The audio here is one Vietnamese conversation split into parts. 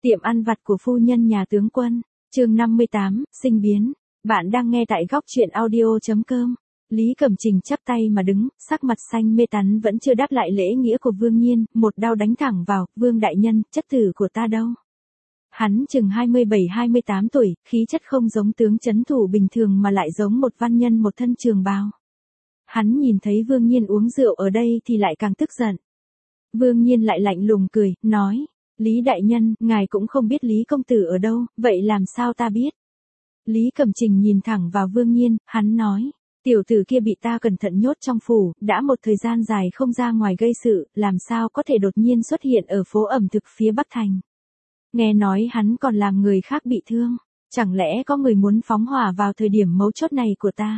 Tiệm ăn vặt của phu nhân nhà tướng quân, chương 58, sinh biến. Bạn đang nghe tại góc truyện audio.com. Lý Cẩm Trình chắp tay mà đứng, sắc mặt xanh mê tắn vẫn chưa đáp lại lễ nghĩa của Vương Nhiên, một đao đánh thẳng vào, Vương đại nhân, chất tử của ta đâu? Hắn chừng 27-28 tuổi, khí chất không giống tướng trấn thủ bình thường mà lại giống một văn nhân một thân trường bào. Hắn nhìn thấy Vương Nhiên uống rượu ở đây thì lại càng tức giận. Vương Nhiên lại lạnh lùng cười, nói, Lý đại nhân, ngài cũng không biết Lý công tử ở đâu, vậy làm sao ta biết? Lý Cẩm Trình nhìn thẳng vào Vương Nhiên, hắn nói, tiểu tử kia bị ta cẩn thận nhốt trong phủ, đã một thời gian dài không ra ngoài gây sự, làm sao có thể đột nhiên xuất hiện ở phố ẩm thực phía Bắc Thành. Nghe nói hắn còn làm người khác bị thương, chẳng lẽ có người muốn phóng hỏa vào thời điểm mấu chốt này của ta?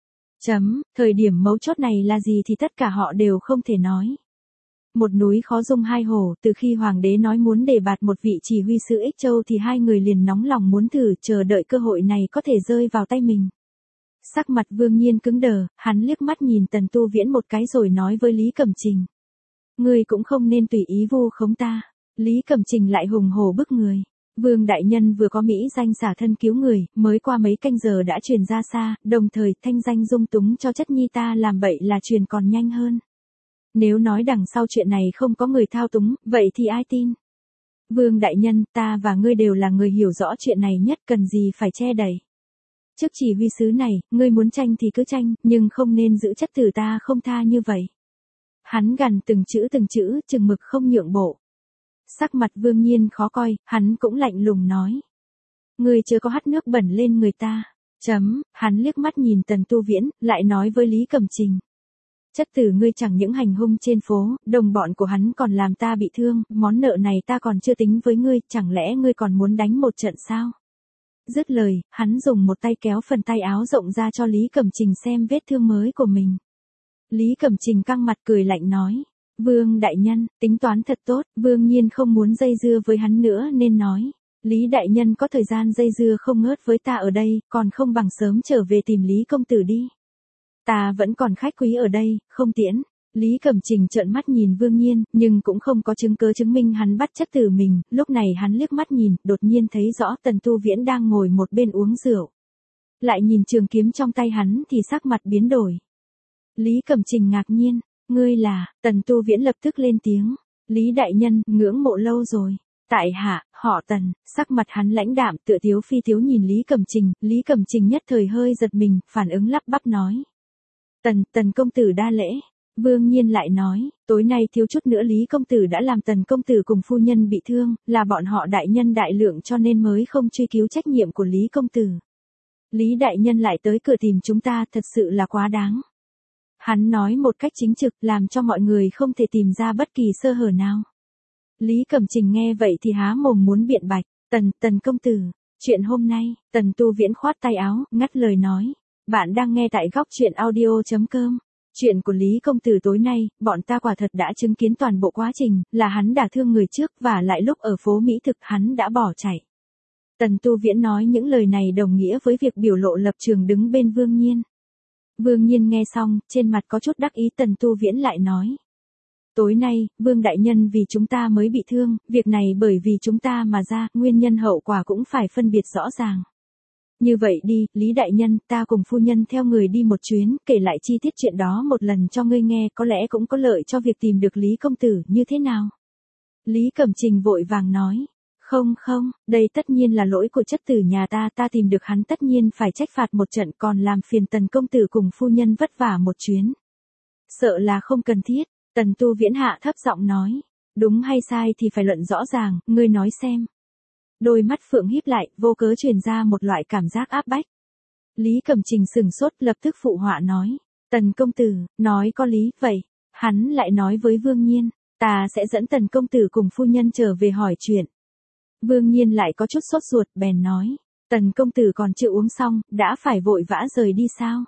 Thời điểm mấu chốt này là gì thì tất cả họ đều không thể nói. Một núi khó dung hai hồ, từ khi hoàng đế nói muốn đề bạt một vị chỉ huy sứ Ích Châu thì hai người liền nóng lòng muốn thử, chờ đợi cơ hội này có thể rơi vào tay mình. Sắc mặt Vương Nhiên cứng đờ, hắn liếc mắt nhìn Tần Tu Viễn một cái rồi nói với Lý Cẩm Trình. Ngươi cũng không nên tùy ý vu khống ta. Lý Cẩm Trình lại hùng hổ bức người. Vương đại nhân vừa có mỹ danh xả thân cứu người, mới qua mấy canh giờ đã truyền ra xa, đồng thời thanh danh dung túng cho chất nhi ta làm bậy là truyền còn nhanh hơn. Nếu nói đằng sau chuyện này không có người thao túng, vậy thì ai tin? Vương đại nhân, ta và ngươi đều là người hiểu rõ chuyện này nhất, cần gì phải che đậy. Trước chỉ huy sứ này, ngươi muốn tranh thì cứ tranh, nhưng không nên giữ chất tử ta không tha như vậy. Hắn gằn từng chữ, chừng mực không nhượng bộ. Sắc mặt Vương Nhiên khó coi, hắn cũng lạnh lùng nói. Ngươi chưa có hắt nước bẩn lên người ta. Hắn liếc mắt nhìn Tần Tu Viễn, lại nói với Lý Cẩm Trình. Chất tử ngươi chẳng những hành hung trên phố, đồng bọn của hắn còn làm ta bị thương, món nợ này ta còn chưa tính với ngươi, chẳng lẽ ngươi còn muốn đánh một trận sao? Dứt lời, hắn dùng một tay kéo phần tay áo rộng ra cho Lý Cẩm Trình xem vết thương mới của mình. Lý Cẩm Trình căng mặt cười lạnh nói. Vương đại nhân, tính toán thật tốt, Vương Nhiên không muốn dây dưa với hắn nữa nên nói. Lý đại nhân có thời gian dây dưa không ngớt với ta ở đây, còn không bằng sớm trở về tìm Lý công tử đi. Ta vẫn còn khách quý ở đây, không tiễn. Lý Cẩm Trình trợn mắt nhìn Vương Nhiên, nhưng cũng không có chứng cứ chứng minh hắn bắt chất tử mình, lúc này hắn liếc mắt nhìn, đột nhiên thấy rõ Tần Tu Viễn đang ngồi một bên uống rượu. Lại nhìn trường kiếm trong tay hắn thì sắc mặt biến đổi. Lý Cẩm Trình ngạc nhiên, ngươi là, Tần Tu Viễn lập tức lên tiếng, Lý đại nhân, ngưỡng mộ lâu rồi. Tại hạ, họ Tần, sắc mặt hắn lãnh đạm tựa thiếu phi thiếu nhìn Lý Cẩm Trình nhất thời hơi giật mình, phản ứng lắp bắp nói. Tần công tử đa lễ. Vương Nhiên lại nói, tối nay thiếu chút nữa Lý công tử đã làm Tần công tử cùng phu nhân bị thương, là bọn họ đại nhân đại lượng cho nên mới không truy cứu trách nhiệm của Lý công tử. Lý đại nhân lại tới cửa tìm chúng ta, thật sự là quá đáng. Hắn nói một cách chính trực, làm cho mọi người không thể tìm ra bất kỳ sơ hở nào. Lý Cẩm Trình nghe vậy thì há mồm muốn biện bạch, Tần công tử, chuyện hôm nay, Tần Tu Viễn khoát tay áo, ngắt lời nói. Bạn đang nghe tại góc truyện audio.com. Chuyện của Lý công tử tối nay, bọn ta quả thật đã chứng kiến toàn bộ quá trình, là hắn đả thương người trước và lại lúc ở phố Mỹ Thực hắn đã bỏ chạy. Tần Tu Viễn nói những lời này đồng nghĩa với việc biểu lộ lập trường đứng bên Vương Nhiên. Vương Nhiên nghe xong, trên mặt có chút đắc ý. Tần Tu Viễn lại nói. Tối nay, Vương đại nhân vì chúng ta mới bị thương, việc này bởi vì chúng ta mà ra, nguyên nhân hậu quả cũng phải phân biệt rõ ràng. Như vậy đi, Lý đại nhân, ta cùng phu nhân theo người đi một chuyến, kể lại chi tiết chuyện đó một lần cho ngươi nghe, có lẽ cũng có lợi cho việc tìm được Lý công tử, như thế nào? Lý Cẩm Trình vội vàng nói. Không, đây tất nhiên là lỗi của chất tử nhà ta tìm được hắn tất nhiên phải trách phạt một trận, còn làm phiền Tần công tử cùng phu nhân vất vả một chuyến. Sợ là không cần thiết, Tần Tu Viễn hạ thấp giọng nói. Đúng hay sai thì phải luận rõ ràng, ngươi nói xem. Đôi mắt phượng híp lại, vô cớ truyền ra một loại cảm giác áp bách. Lý Cẩm Trình sừng sốt, lập tức phụ họa nói. Tần công tử, nói có lý, vậy. Hắn lại nói với Vương Nhiên, ta sẽ dẫn Tần công tử cùng phu nhân trở về hỏi chuyện. Vương Nhiên lại có chút sốt ruột, bèn nói. Tần công tử còn chưa uống xong, đã phải vội vã rời đi sao?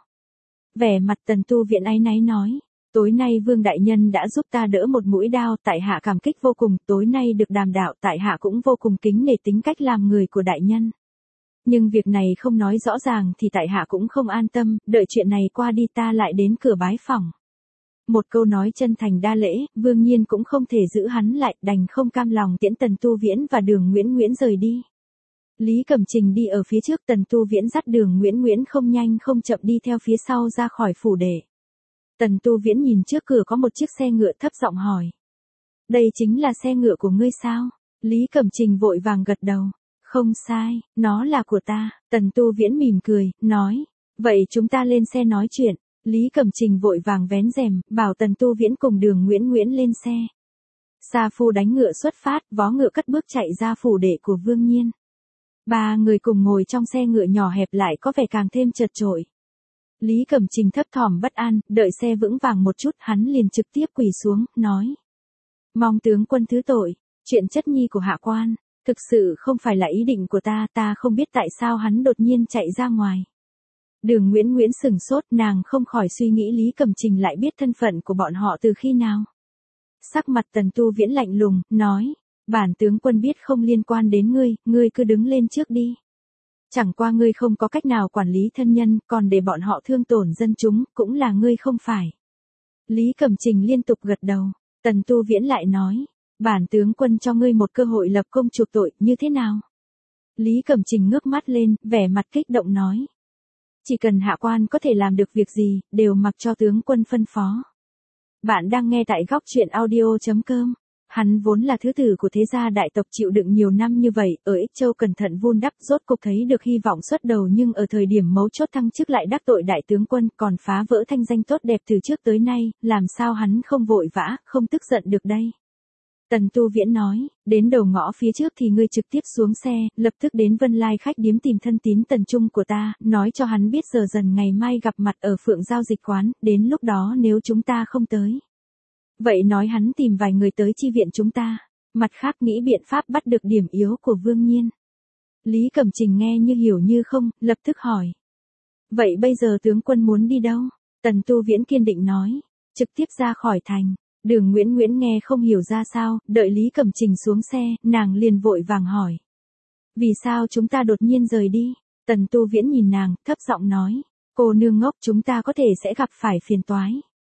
Vẻ mặt Tần Tu Viễn áy náy nói. Tối nay Vương đại nhân đã giúp ta đỡ một mũi đao, tại hạ cảm kích vô cùng, tối nay được đàm đạo, tại hạ cũng vô cùng kính nể tính cách làm người của đại nhân. Nhưng việc này không nói rõ ràng thì tại hạ cũng không an tâm, đợi chuyện này qua đi ta lại đến cửa bái phỏng. Một câu nói chân thành đa lễ, Vương Nhiên cũng không thể giữ hắn lại, đành không cam lòng tiễn Tần Tu Viễn và Đường Nguyễn Nguyễn rời đi. Lý Cẩm Trình đi ở phía trước, Tần Tu Viễn dắt Đường Nguyễn Nguyễn không nhanh không chậm đi theo phía sau ra khỏi phủ đệ. Tần Tu Viễn nhìn trước cửa có một chiếc xe ngựa, thấp giọng hỏi. Đây chính là xe ngựa của ngươi sao? Lý Cẩm Trình vội vàng gật đầu. Không sai, nó là của ta. Tần Tu Viễn mỉm cười, nói. Vậy chúng ta lên xe nói chuyện. Lý Cẩm Trình vội vàng vén rèm, bảo Tần Tu Viễn cùng Đường Nguyễn Nguyễn lên xe. Sa phu đánh ngựa xuất phát, vó ngựa cất bước chạy ra phủ đệ của Vương Nhiên. Ba người cùng ngồi trong xe ngựa nhỏ hẹp lại có vẻ càng thêm chật chội. Lý Cẩm Trình thấp thỏm bất an, đợi xe vững vàng một chút hắn liền trực tiếp quỳ xuống, nói. Mong tướng quân thứ tội, chuyện chất nhi của hạ quan, thực sự không phải là ý định của ta không biết tại sao hắn đột nhiên chạy ra ngoài. Đường Nguyễn Nguyễn sừng sốt, nàng không khỏi suy nghĩ Lý Cẩm Trình lại biết thân phận của bọn họ từ khi nào. Sắc mặt Tần Tu Viễn lạnh lùng, nói. Bản tướng quân biết không liên quan đến ngươi cứ đứng lên trước đi. Chẳng qua ngươi không có cách nào quản lý thân nhân, còn để bọn họ thương tổn dân chúng, cũng là ngươi không phải. Lý Cẩm Trình liên tục gật đầu, Tần Tu Viễn lại nói, bản tướng quân cho ngươi một cơ hội lập công chuộc tội, như thế nào? Lý Cẩm Trình ngước mắt lên, vẻ mặt kích động nói. Chỉ cần hạ quan có thể làm được việc gì, đều mặc cho tướng quân phân phó. Bạn đang nghe tại góc truyện audio.com. Hắn vốn là thứ tử của thế gia đại tộc chịu đựng nhiều năm như vậy, ở Ích Châu cẩn thận vun đắp, rốt cục thấy được hy vọng xuất đầu, nhưng ở thời điểm mấu chốt thăng chức lại đắc tội đại tướng quân, còn phá vỡ thanh danh tốt đẹp từ trước tới nay, làm sao hắn không vội vã, không tức giận được đây. Tần Tu Viễn nói, đến đầu ngõ phía trước thì ngươi trực tiếp xuống xe, lập tức đến Vân Lai khách điếm tìm thân tín Tần Trung của ta, nói cho hắn biết giờ dần ngày mai gặp mặt ở Phượng Giao Dịch Quán, đến lúc đó nếu chúng ta không tới. Vậy nói hắn tìm vài người tới chi viện chúng ta, mặt khác nghĩ biện pháp bắt được điểm yếu của Vương Nhiên. Lý Cẩm Trình nghe như hiểu như không, lập tức hỏi. Vậy bây giờ tướng quân muốn đi đâu? Tần Tu Viễn kiên định nói, trực tiếp ra khỏi thành. Đường Nguyễn Nguyễn nghe không hiểu ra sao, đợi Lý Cẩm Trình xuống xe, nàng liền vội vàng hỏi. Vì sao chúng ta đột nhiên rời đi? Tần Tu Viễn nhìn nàng, thấp giọng nói, cô nương ngốc, chúng ta có thể sẽ gặp phải phiền toái.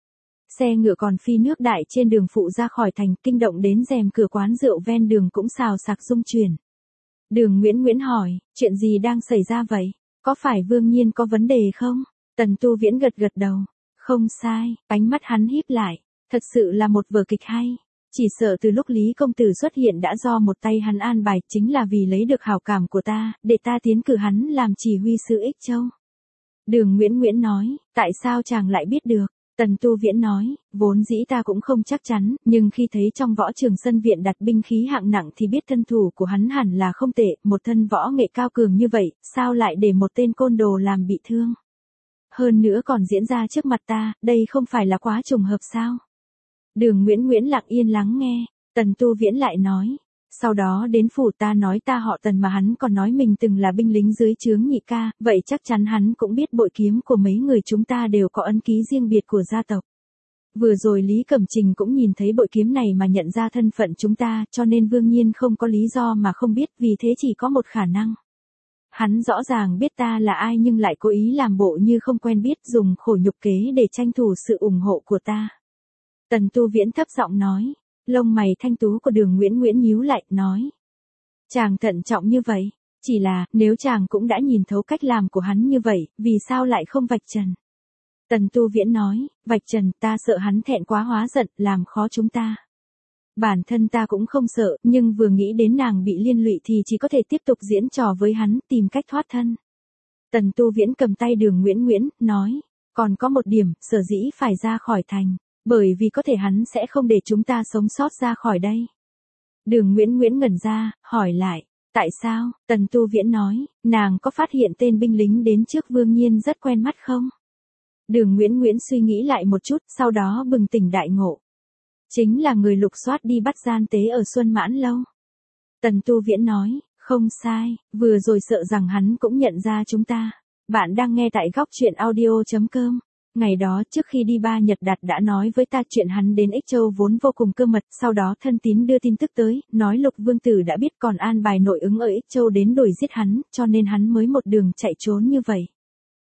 Xe ngựa còn phi nước đại trên đường phụ ra khỏi thành, kinh động đến rèm cửa quán rượu ven đường cũng xào xạc rung chuyển. Đường Nguyễn Nguyễn hỏi, chuyện gì đang xảy ra vậy? Có phải Vương Nhiên có vấn đề không? Tần Tu Viễn gật gật đầu. Không sai, ánh mắt hắn híp lại. Thật sự là một vở kịch hay. Chỉ sợ từ lúc Lý công tử xuất hiện đã do một tay hắn an bài, chính là vì lấy được hảo cảm của ta, để ta tiến cử hắn làm chỉ huy sứ Ích Châu. Đường Nguyễn Nguyễn nói, tại sao chàng lại biết được? Tần Tu Viễn nói, vốn dĩ ta cũng không chắc chắn, nhưng khi thấy trong võ trường sân viện đặt binh khí hạng nặng thì biết thân thủ của hắn hẳn là không tệ, một thân võ nghệ cao cường như vậy, sao lại để một tên côn đồ làm bị thương? Hơn nữa còn diễn ra trước mặt ta, đây không phải là quá trùng hợp sao? Đường Nguyễn Nguyễn lặng yên lắng nghe, Tần Tu Viễn lại nói, sau đó đến phủ ta nói ta họ Tần mà hắn còn nói mình từng là binh lính dưới trướng Nhị ca, vậy chắc chắn hắn cũng biết bội kiếm của mấy người chúng ta đều có ấn ký riêng biệt của gia tộc. Vừa rồi Lý Cẩm Trình cũng nhìn thấy bội kiếm này mà nhận ra thân phận chúng ta, cho nên Vương Nhiên không có lý do mà không biết, vì thế chỉ có một khả năng. Hắn rõ ràng biết ta là ai nhưng lại cố ý làm bộ như không quen biết, dùng khổ nhục kế để tranh thủ sự ủng hộ của ta. Tần Tu Viễn thấp giọng nói, lông mày thanh tú của Đường Nguyễn Nguyễn nhíu lại, nói. Chàng thận trọng như vậy, chỉ là, nếu chàng cũng đã nhìn thấu cách làm của hắn như vậy, vì sao lại không vạch trần? Tần Tu Viễn nói, vạch trần, ta sợ hắn thẹn quá hóa giận, làm khó chúng ta. Bản thân ta cũng không sợ, nhưng vừa nghĩ đến nàng bị liên lụy thì chỉ có thể tiếp tục diễn trò với hắn, tìm cách thoát thân. Tần Tu Viễn cầm tay Đường Nguyễn Nguyễn, nói, còn có một điểm, sở dĩ phải ra khỏi thành. Bởi vì có thể hắn sẽ không để chúng ta sống sót ra khỏi đây. Đường Nguyễn Nguyễn ngẩn ra, hỏi lại, tại sao? Tần Tu Viễn nói, nàng có phát hiện tên binh lính đến trước Vương Nhiên rất quen mắt không? Đường Nguyễn Nguyễn suy nghĩ lại một chút, sau đó bừng tỉnh đại ngộ. Chính là người lục soát đi bắt gian tế ở Xuân Mãn Lâu. Tần Tu Viễn nói, không sai, vừa rồi sợ rằng hắn cũng nhận ra chúng ta. Bạn đang nghe tại góc truyện audio.com. Ngày đó trước khi đi Ba Nhật Đạt đã nói với ta chuyện hắn đến Ích Châu vốn vô cùng cơ mật, sau đó thân tín đưa tin tức tới, nói Lục Vương Tử đã biết còn an bài nội ứng ở Ích Châu đến đuổi giết hắn, cho nên hắn mới một đường chạy trốn như vậy.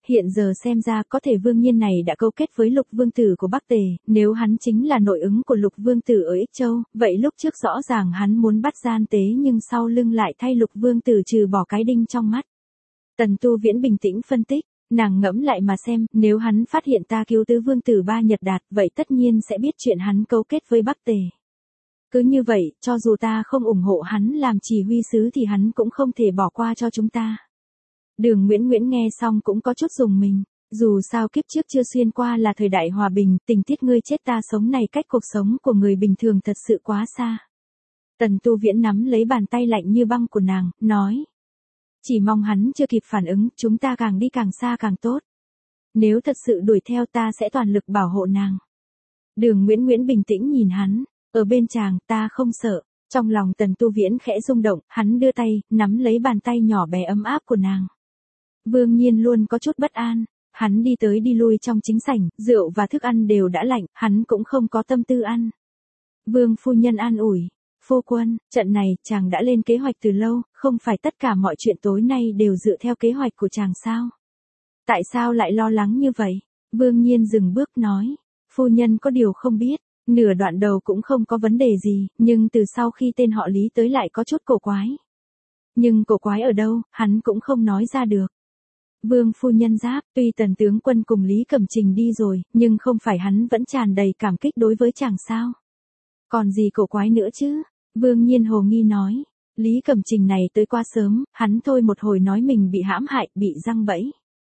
hiện giờ xem ra có thể Vương Nhiên này đã cấu kết với Lục Vương Tử của Bắc Tề, nếu hắn chính là nội ứng của Lục Vương Tử ở Ích Châu, vậy lúc trước rõ ràng hắn muốn bắt gian tế nhưng sau lưng lại thay Lục Vương Tử trừ bỏ cái đinh trong mắt. Tần Tu Viễn bình tĩnh phân tích, nàng ngẫm lại mà xem, nếu hắn phát hiện ta cứu tứ Vương Tử Ba Nhật Đạt, vậy tất nhiên sẽ biết chuyện hắn cấu kết với Bắc Tề. Cứ như vậy, cho dù ta không ủng hộ hắn làm chỉ huy sứ thì hắn cũng không thể bỏ qua cho chúng ta. Đường Nguyễn Nguyễn nghe xong cũng có chút rùng mình, dù sao kiếp trước chưa xuyên qua là thời đại hòa bình, tình tiết ngươi chết ta sống này cách cuộc sống của người bình thường thật sự quá xa. Tần Tu Viễn nắm lấy bàn tay lạnh như băng của nàng, nói. Chỉ mong hắn chưa kịp phản ứng, chúng ta càng đi càng xa càng tốt. Nếu thật sự đuổi theo ta sẽ toàn lực bảo hộ nàng. Đường Nguyễn Nguyễn bình tĩnh nhìn hắn, ở bên chàng ta không sợ. Trong lòng Tần Tu Viễn khẽ rung động, hắn đưa tay, nắm lấy bàn tay nhỏ bé ấm áp của nàng. Vương Nhiên luôn có chút bất an, hắn đi tới đi lui trong chính sảnh, rượu và thức ăn đều đã lạnh, hắn cũng không có tâm tư ăn. Vương phu nhân an ủi, phu quân, trận này chàng đã lên kế hoạch từ lâu, không phải tất cả mọi chuyện tối nay đều dựa theo kế hoạch của chàng sao? Tại sao lại lo lắng như vậy? Vương Nhiên dừng bước nói, phu nhân có điều không biết, nửa đoạn đầu cũng không có vấn đề gì, nhưng từ sau khi tên họ Lý tới lại có chút cổ quái. Nhưng cổ quái ở đâu, hắn cũng không nói ra được. Vương phu nhân giáp, tuy Tần tướng quân cùng Lý Cẩm Trình đi rồi, nhưng không phải hắn vẫn tràn đầy cảm kích đối với chàng sao? Còn gì cổ quái nữa chứ? Vương Nhiên hồ nghi nói, Lý Cẩm Trình này tới quá sớm, hắn thôi một hồi nói mình bị hãm hại, bị giăng bẫy.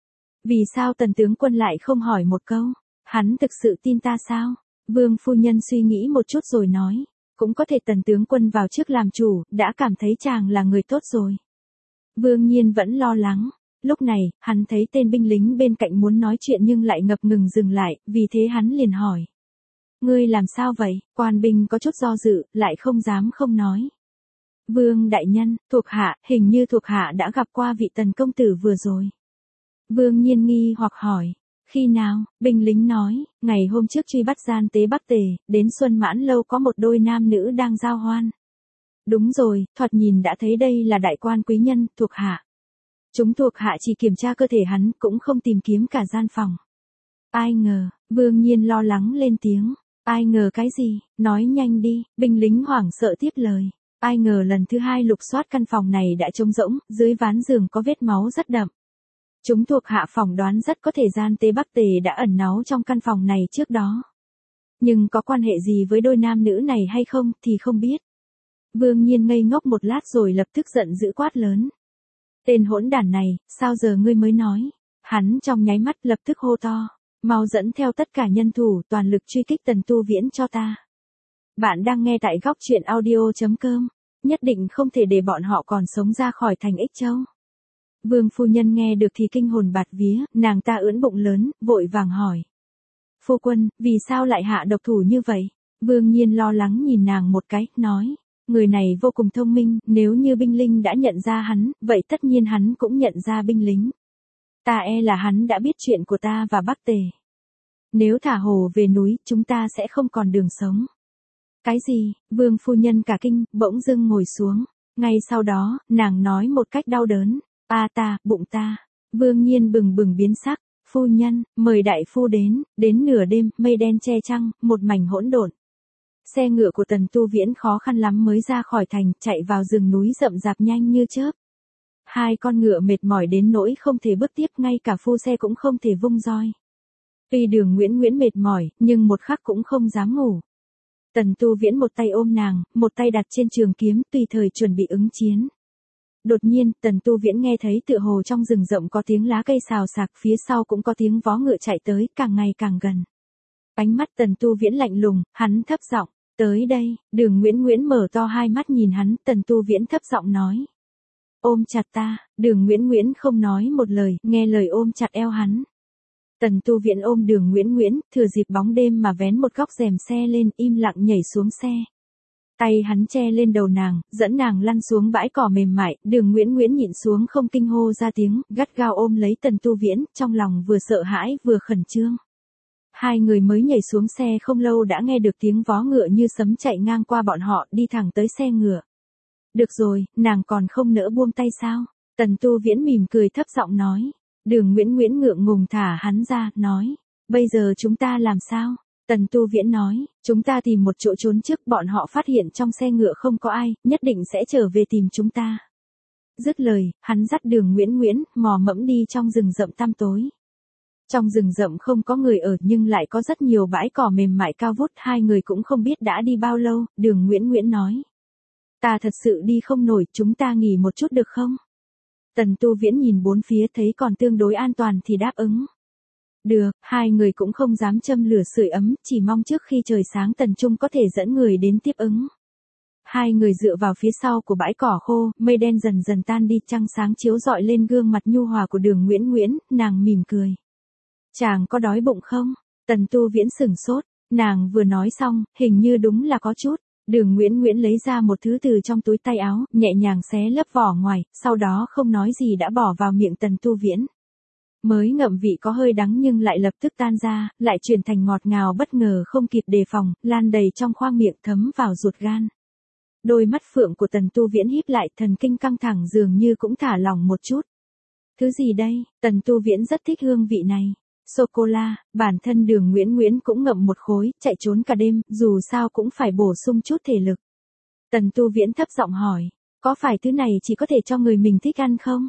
Vì sao Tần tướng quân lại không hỏi một câu? Hắn thực sự tin ta sao? Vương phu nhân suy nghĩ một chút rồi nói, cũng có thể Tần tướng quân vào trước làm chủ, đã cảm thấy chàng là người tốt rồi. Vương Nhiên vẫn lo lắng. Lúc này, hắn thấy tên binh lính bên cạnh muốn nói chuyện nhưng lại ngập ngừng dừng lại, vì thế hắn liền hỏi. Ngươi làm sao vậy? Quan binh có chút do dự, lại không dám không nói. Vương đại nhân, thuộc hạ, hình như thuộc hạ đã gặp qua vị Tần công tử vừa rồi. Vương Nhiên nghi hoặc hỏi. Khi nào? Binh lính nói, ngày hôm trước truy bắt gian tế Bắc Tề, đến Xuân Mãn Lâu có một đôi nam nữ đang giao hoan. Đúng rồi, thoạt nhìn đã thấy đây là đại quan quý nhân, thuộc hạ. Chúng thuộc hạ chỉ kiểm tra cơ thể hắn, cũng không tìm kiếm cả gian phòng. Ai ngờ, Vương Nhiên lo lắng lên tiếng. Ai ngờ cái gì, nói nhanh đi, binh lính hoảng sợ tiếp lời. Ai ngờ lần thứ hai lục soát căn phòng này đã trống rỗng, dưới ván giường có vết máu rất đậm. Chúng thuộc hạ phỏng đoán rất có thể gian tế Bắc Tề đã ẩn náu trong căn phòng này trước đó. Nhưng có quan hệ gì với đôi nam nữ này hay không thì không biết. Vương Nhiên ngây ngốc một lát rồi lập tức giận dữ quát lớn. Tên hỗn đản này, sao giờ ngươi mới nói? Hắn trong nháy mắt lập tức hô to. Mau dẫn theo tất cả nhân thủ toàn lực truy kích Tần Tu Viễn cho ta. Bạn đang nghe tại góc truyện audio.com. Nhất định không thể để bọn họ còn sống ra khỏi thành Ích Châu. Vương phu nhân nghe được thì kinh hồn bạt vía, nàng ta ưỡn bụng lớn, vội vàng hỏi. Phu quân, vì sao lại hạ độc thủ như vậy? Vương Nhiên lo lắng nhìn nàng một cái, nói. Người này vô cùng thông minh, nếu như binh lính đã nhận ra hắn, vậy tất nhiên hắn cũng nhận ra binh lính. Ta e là hắn đã biết chuyện của ta và Bắc Tề. Nếu thả hồ về núi, chúng ta sẽ không còn đường sống. Cái gì? Vương phu nhân cả kinh, bỗng dưng ngồi xuống. Ngay sau đó, nàng nói một cách đau đớn. Ta, bụng ta. Vương Nhiên bừng bừng biến sắc. Phu nhân, mời đại phu đến nửa đêm, mây đen che trăng, một mảnh hỗn độn. Xe ngựa của Tần Tu Viễn khó khăn lắm mới ra khỏi thành, chạy vào rừng núi rậm rạp nhanh như chớp. Hai con ngựa mệt mỏi đến nỗi không thể bước tiếp, ngay cả phu xe cũng không thể vung roi. Tuy Đường Nguyễn Nguyễn mệt mỏi, nhưng một khắc cũng không dám ngủ. Tần Tu Viễn một tay ôm nàng, một tay đặt trên trường kiếm, tùy thời chuẩn bị ứng chiến. Đột nhiên, Tần Tu Viễn nghe thấy tựa hồ trong rừng rậm có tiếng lá cây xào xạc, phía sau cũng có tiếng vó ngựa chạy tới, càng ngày càng gần. Ánh mắt Tần Tu Viễn lạnh lùng, hắn thấp giọng, tới đây. Đường Nguyễn Nguyễn mở to hai mắt nhìn hắn, Tần Tu Viễn thấp giọng nói. Ôm chặt ta. Đường Nguyễn Nguyễn không nói một lời, nghe lời ôm chặt eo hắn. Tần Tu Viễn ôm Đường Nguyễn Nguyễn, thừa dịp bóng đêm mà vén một góc rèm xe lên, im lặng nhảy xuống xe. Tay hắn che lên đầu nàng, dẫn nàng lăn xuống bãi cỏ mềm mại, Đường Nguyễn Nguyễn nhịn xuống không kinh hô ra tiếng, gắt gao ôm lấy Tần Tu Viễn, trong lòng vừa sợ hãi vừa khẩn trương. Hai người mới nhảy xuống xe không lâu đã nghe được tiếng vó ngựa như sấm chạy ngang qua bọn họ, đi thẳng tới xe ngựa. Được rồi, nàng còn không nỡ buông tay sao? Tần Tu Viễn mỉm cười thấp giọng nói. Đường Nguyễn Nguyễn ngượng ngùng thả hắn ra, nói. Bây giờ chúng ta làm sao? Tần Tu Viễn nói, chúng ta tìm một chỗ trốn trước, bọn họ phát hiện trong xe ngựa không có ai, nhất định sẽ trở về tìm chúng ta. Dứt lời, hắn dắt Đường Nguyễn Nguyễn, mò mẫm đi trong rừng rậm tăm tối. Trong rừng rậm không có người ở nhưng lại có rất nhiều bãi cỏ mềm mại cao vút, hai người cũng không biết đã đi bao lâu, Đường Nguyễn Nguyễn nói. Ta thật sự đi không nổi, chúng ta nghỉ một chút được không? Tần Tu Viễn nhìn bốn phía thấy còn tương đối an toàn thì đáp ứng. Được, hai người cũng không dám châm lửa sưởi ấm, chỉ mong trước khi trời sáng Tần Trung có thể dẫn người đến tiếp ứng. Hai người dựa vào phía sau của bãi cỏ khô, mây đen dần dần tan đi, trăng sáng chiếu rọi lên gương mặt nhu hòa của Đường Nguyễn Nguyễn, nàng mỉm cười. Chàng có đói bụng không? Tần Tu Viễn sửng sốt, nàng vừa nói xong, hình như đúng là có chút. Đường Nguyễn Nguyễn lấy ra một thứ từ trong túi tay áo, nhẹ nhàng xé lớp vỏ ngoài, sau đó không nói gì đã bỏ vào miệng Tần Tu Viễn. Mới ngậm vị có hơi đắng nhưng lại lập tức tan ra, lại chuyển thành ngọt ngào bất ngờ không kịp đề phòng, lan đầy trong khoang miệng thấm vào ruột gan. Đôi mắt phượng của Tần Tu Viễn híp lại, thần kinh căng thẳng dường như cũng thả lỏng một chút. Thứ gì đây? Tần Tu Viễn rất thích hương vị này. Sô-cô-la, bản thân Đường Nguyễn Nguyễn cũng ngậm một khối, chạy trốn cả đêm, dù sao cũng phải bổ sung chút thể lực. Tần Tu Viễn thấp giọng hỏi, có phải thứ này chỉ có thể cho người mình thích ăn không?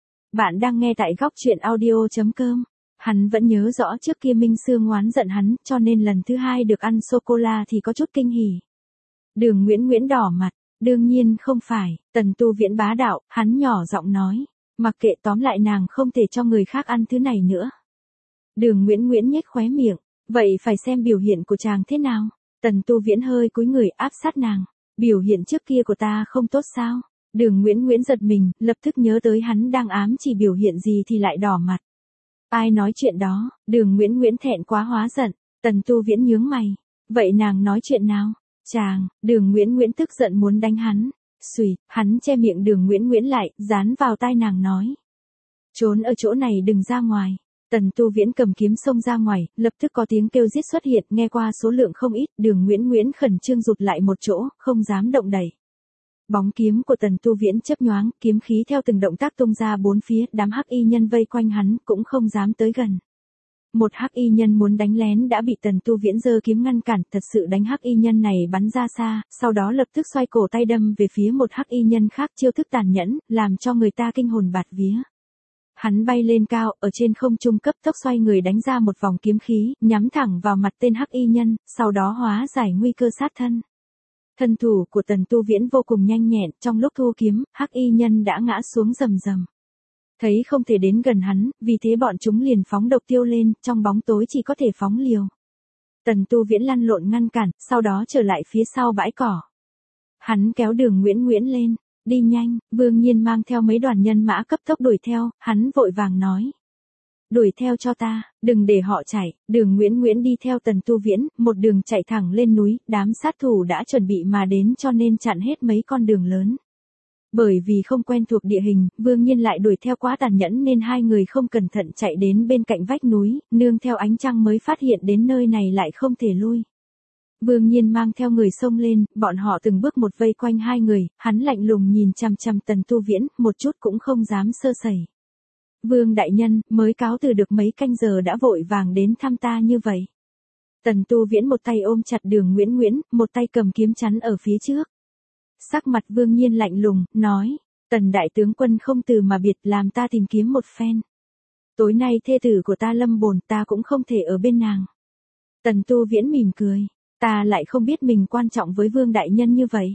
Bạn đang nghe tại góc truyện audio.com. Hắn vẫn nhớ rõ trước kia Minh Sương oán giận hắn, cho nên lần thứ hai được ăn sô-cô-la thì có chút kinh hỉ. Đường Nguyễn Nguyễn đỏ mặt, đương nhiên không phải, Tần Tu Viễn bá đạo, hắn nhỏ giọng nói, mặc kệ, tóm lại nàng không thể cho người khác ăn thứ này nữa. Đường Nguyễn Nguyễn nhếch khóe miệng, vậy phải xem biểu hiện của chàng thế nào. Tần Tu Viễn hơi cúi người áp sát nàng, biểu hiện trước kia của ta không tốt sao? Đường Nguyễn Nguyễn giật mình, lập tức nhớ tới hắn đang ám chỉ biểu hiện gì thì lại đỏ mặt. Ai nói chuyện đó? Đường Nguyễn Nguyễn thẹn quá hóa giận. Tần Tu Viễn nhướng mày, vậy nàng nói chuyện nào? Chàng, Đường Nguyễn Nguyễn tức giận muốn đánh hắn. Xùi, hắn che miệng Đường Nguyễn Nguyễn lại, dán vào tai nàng nói. Trốn ở chỗ này đừng ra ngoài. Tần Tu Viễn cầm kiếm xông ra ngoài, lập tức có tiếng kêu giết xuất hiện, nghe qua số lượng không ít, Đường Nguyễn Nguyễn khẩn trương rụt lại một chỗ, không dám động đậy. Bóng kiếm của Tần Tu Viễn chớp nhoáng, kiếm khí theo từng động tác tung ra bốn phía, đám hắc y nhân vây quanh hắn, cũng không dám tới gần. Một hắc y nhân muốn đánh lén đã bị Tần Tu Viễn giơ kiếm ngăn cản, thật sự đánh hắc y nhân này bắn ra xa, sau đó lập tức xoay cổ tay đâm về phía một hắc y nhân khác, chiêu thức tàn nhẫn, làm cho người ta kinh hồn bạt vía. Hắn bay lên cao, ở trên không trung cấp tốc xoay người đánh ra một vòng kiếm khí, nhắm thẳng vào mặt tên hắc y nhân, sau đó hóa giải nguy cơ sát thân. Thân thủ của Tần Tu Viễn vô cùng nhanh nhẹn, trong lúc thu kiếm, hắc y nhân đã ngã xuống rầm rầm. Thấy không thể đến gần hắn, vì thế bọn chúng liền phóng độc tiêu lên, trong bóng tối chỉ có thể phóng liều. Tần Tu Viễn lăn lộn ngăn cản, sau đó trở lại phía sau bãi cỏ. Hắn kéo Đường Nguyễn Nguyễn lên. Đi nhanh, Vương Nhiên mang theo mấy đoàn nhân mã cấp tốc đuổi theo, hắn vội vàng nói. Đuổi theo cho ta, đừng để họ chạy. Đường Nguyễn Nguyễn đi theo Tần Tu Viễn, một đường chạy thẳng lên núi, đám sát thủ đã chuẩn bị mà đến cho nên chặn hết mấy con đường lớn. Bởi vì không quen thuộc địa hình, Vương Nhiên lại đuổi theo quá tàn nhẫn nên hai người không cẩn thận chạy đến bên cạnh vách núi, nương theo ánh trăng mới phát hiện đến nơi này lại không thể lui. Vương Nhiên mang theo người xông lên, bọn họ từng bước một vây quanh hai người, hắn lạnh lùng nhìn chằm chằm Tần Tu Viễn, một chút cũng không dám sơ sẩy. Vương đại nhân, mới cáo từ được mấy canh giờ đã vội vàng đến thăm ta như vậy. Tần Tu Viễn một tay ôm chặt Đường Nguyễn Nguyễn, một tay cầm kiếm chắn ở phía trước. Sắc mặt Vương Nhiên lạnh lùng, nói, Tần đại tướng quân không từ mà biệt, làm ta tìm kiếm một phen. Tối nay thê tử của ta lâm bồn, ta cũng không thể ở bên nàng. Tần Tu Viễn mỉm cười. Ta lại không biết mình quan trọng với Vương đại nhân như vậy.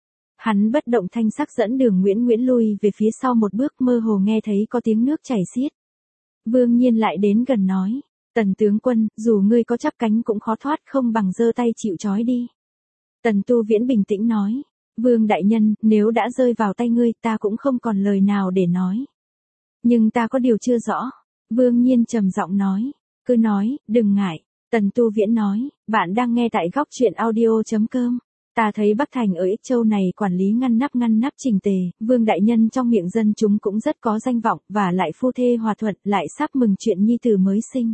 Hắn bất động thanh sắc dẫn Đường Nguyễn Nguyễn lui về phía sau một bước, mơ hồ nghe thấy có tiếng nước chảy xiết. Vương Nhiên lại đến gần nói, Tần tướng quân, dù ngươi có chắp cánh cũng khó thoát, không bằng giơ tay chịu trói đi. Tần Tu Viễn bình tĩnh nói, Vương đại nhân, nếu đã rơi vào tay ngươi, ta cũng không còn lời nào để nói. Nhưng ta có điều chưa rõ. Vương Nhiên trầm giọng nói, cứ nói, đừng ngại. Tần Tu Viễn nói, bạn đang nghe tại góc truyện audio.com. Ta thấy Bắc Thành ở Ích Châu này quản lý ngăn nắp chỉnh tề, Vương đại nhân trong miệng dân chúng cũng rất có danh vọng, và lại phu thê hòa thuận, lại sắp mừng chuyện nhi tử mới sinh.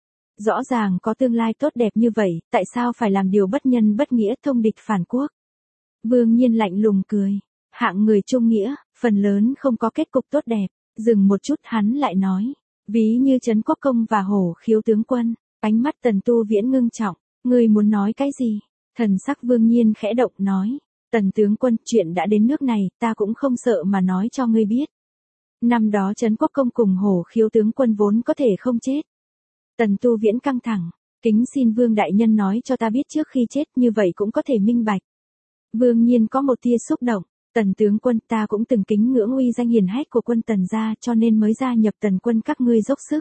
Rõ ràng có tương lai tốt đẹp như vậy, tại sao phải làm điều bất nhân bất nghĩa, thông địch phản quốc? Vương Nhiên lạnh lùng cười, hạng người trung nghĩa, phần lớn không có kết cục tốt đẹp. Dừng một chút hắn lại nói, Ví như Trấn Quốc Công và Hổ Khiếu tướng quân, ánh mắt Tần Tu Viễn ngưng trọng, ngươi muốn nói cái gì? Thần sắc Vương Nhiên khẽ động nói, Tần tướng quân, chuyện đã đến nước này, ta cũng không sợ mà nói cho ngươi biết. Năm đó Trấn Quốc Công cùng Hổ Khiếu tướng quân vốn có thể không chết. Tần Tu Viễn căng thẳng, kính xin Vương đại nhân nói cho ta biết trước khi chết, như vậy cũng có thể minh bạch. Vương Nhiên có một tia xúc động, Tần tướng quân, ta cũng từng kính ngưỡng uy danh hiển hách của quân Tần gia, cho nên mới gia nhập Tần quân các ngươi dốc sức.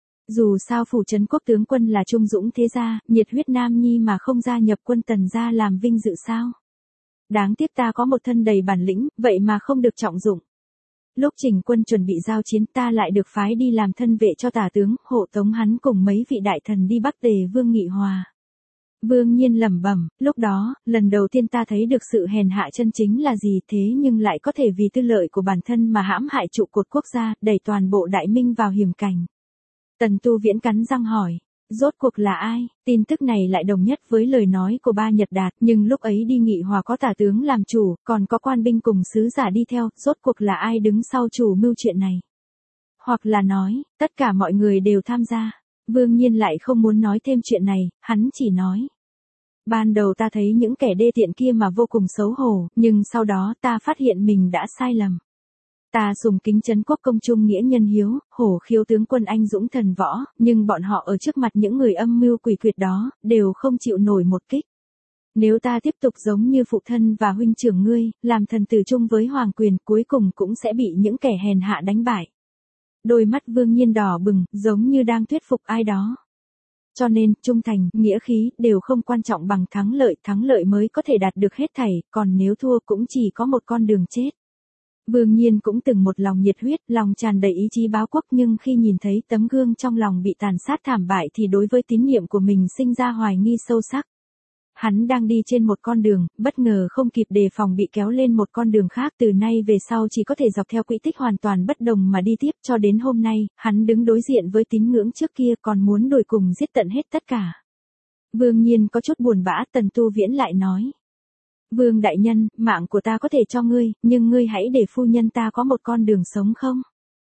Dù sao phủ Trấn Quốc tướng quân là trung dũng thế gia, nhiệt huyết nam nhi mà không gia nhập quân Tần gia làm vinh dự sao? Đáng tiếc ta có một thân đầy bản lĩnh, vậy mà không được trọng dụng. Lúc Trình quân chuẩn bị giao chiến, ta lại được phái đi làm thân vệ cho tả tướng, hộ tống hắn cùng mấy vị đại thần đi Bắc Tề Vương nghị hòa. Vương Nhiên lẩm bẩm, lúc đó, lần đầu tiên ta thấy được sự hèn hạ chân chính là gì, thế nhưng lại có thể vì tư lợi của bản thân mà hãm hại trụ cột quốc gia, đẩy toàn bộ đại minh vào hiểm cảnh. Tần Tu Viễn cắn răng hỏi, rốt cuộc là ai? Tin tức này lại đồng nhất với lời nói của Ba Nhật Đạt, nhưng lúc ấy đi nghị hòa có tả tướng làm chủ, còn có quan binh cùng sứ giả đi theo, rốt cuộc là ai đứng sau chủ mưu chuyện này? Hoặc là nói, tất cả mọi người đều tham gia. Vương Nhiên lại không muốn nói thêm chuyện này, hắn chỉ nói. Ban đầu ta thấy những kẻ đê tiện kia mà vô cùng xấu hổ, nhưng sau đó ta phát hiện mình đã sai lầm. Ta sùng kính Trấn Quốc Công trung nghĩa nhân hiếu, Hổ Khiếu tướng quân anh dũng thần võ, nhưng bọn họ ở trước mặt những người âm mưu quỷ quyệt đó, đều không chịu nổi một kích. Nếu ta tiếp tục giống như phụ thân và huynh trưởng ngươi, làm thần tử chung với hoàng quyền, cuối cùng cũng sẽ bị những kẻ hèn hạ đánh bại. Đôi mắt Vương Nhiên đỏ bừng, giống như đang thuyết phục ai đó. Cho nên, trung thành, nghĩa khí, đều không quan trọng bằng thắng lợi mới có thể đạt được hết thảy, còn nếu thua cũng chỉ có một con đường chết. Vương Nhiên cũng từng một lòng nhiệt huyết, lòng tràn đầy ý chí báo quốc, nhưng khi nhìn thấy tấm gương trong lòng bị tàn sát thảm bại thì đối với tín niệm của mình sinh ra hoài nghi sâu sắc. Hắn đang đi trên một con đường, bất ngờ không kịp đề phòng bị kéo lên một con đường khác, từ nay về sau chỉ có thể dọc theo quỹ tích hoàn toàn bất đồng mà đi tiếp, cho đến hôm nay, hắn đứng đối diện với tín ngưỡng trước kia, còn muốn đuổi cùng giết tận hết tất cả. Vương Nhiên có chút buồn bã, Tần Tu Viễn lại nói. Vương đại nhân, mạng của ta có thể cho ngươi, nhưng ngươi hãy để phu nhân ta có một con đường sống không?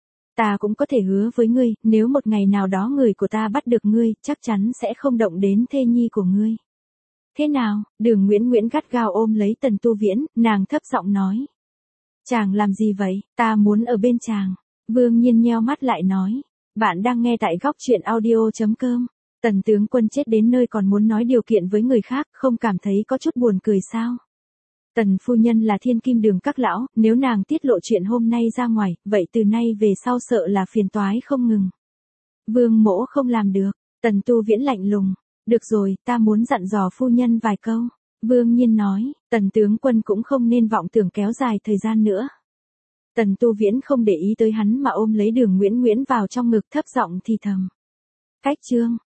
Ta cũng có thể hứa với ngươi, nếu một ngày nào đó người của ta bắt được ngươi, chắc chắn sẽ không động đến thê nhi của ngươi. Thế nào? Đường Nguyễn gắt gao ôm lấy Tần Tu Viễn, nàng thấp giọng nói. Chàng làm gì vậy? Ta muốn ở bên chàng. Vương Nhiên nheo mắt lại nói. Bạn đang nghe tại góc truyện audio.com. Tần tướng quân chết đến nơi còn muốn nói điều kiện với người khác, không cảm thấy có chút buồn cười sao? Tần phu nhân là thiên kim đường các lão, nếu nàng tiết lộ chuyện hôm nay ra ngoài, vậy từ nay về sau sợ là phiền toái không ngừng. Vương mỗ không làm được. Tần Tu Viễn lạnh lùng. Được rồi, ta muốn dặn dò phu nhân vài câu. Vương Nhiên nói, Tần tướng quân cũng không nên vọng tưởng kéo dài thời gian nữa. Tần Tu Viễn không để ý tới hắn mà ôm lấy Đường Nguyễn vào trong ngực, thấp giọng thì thầm. Cách chương.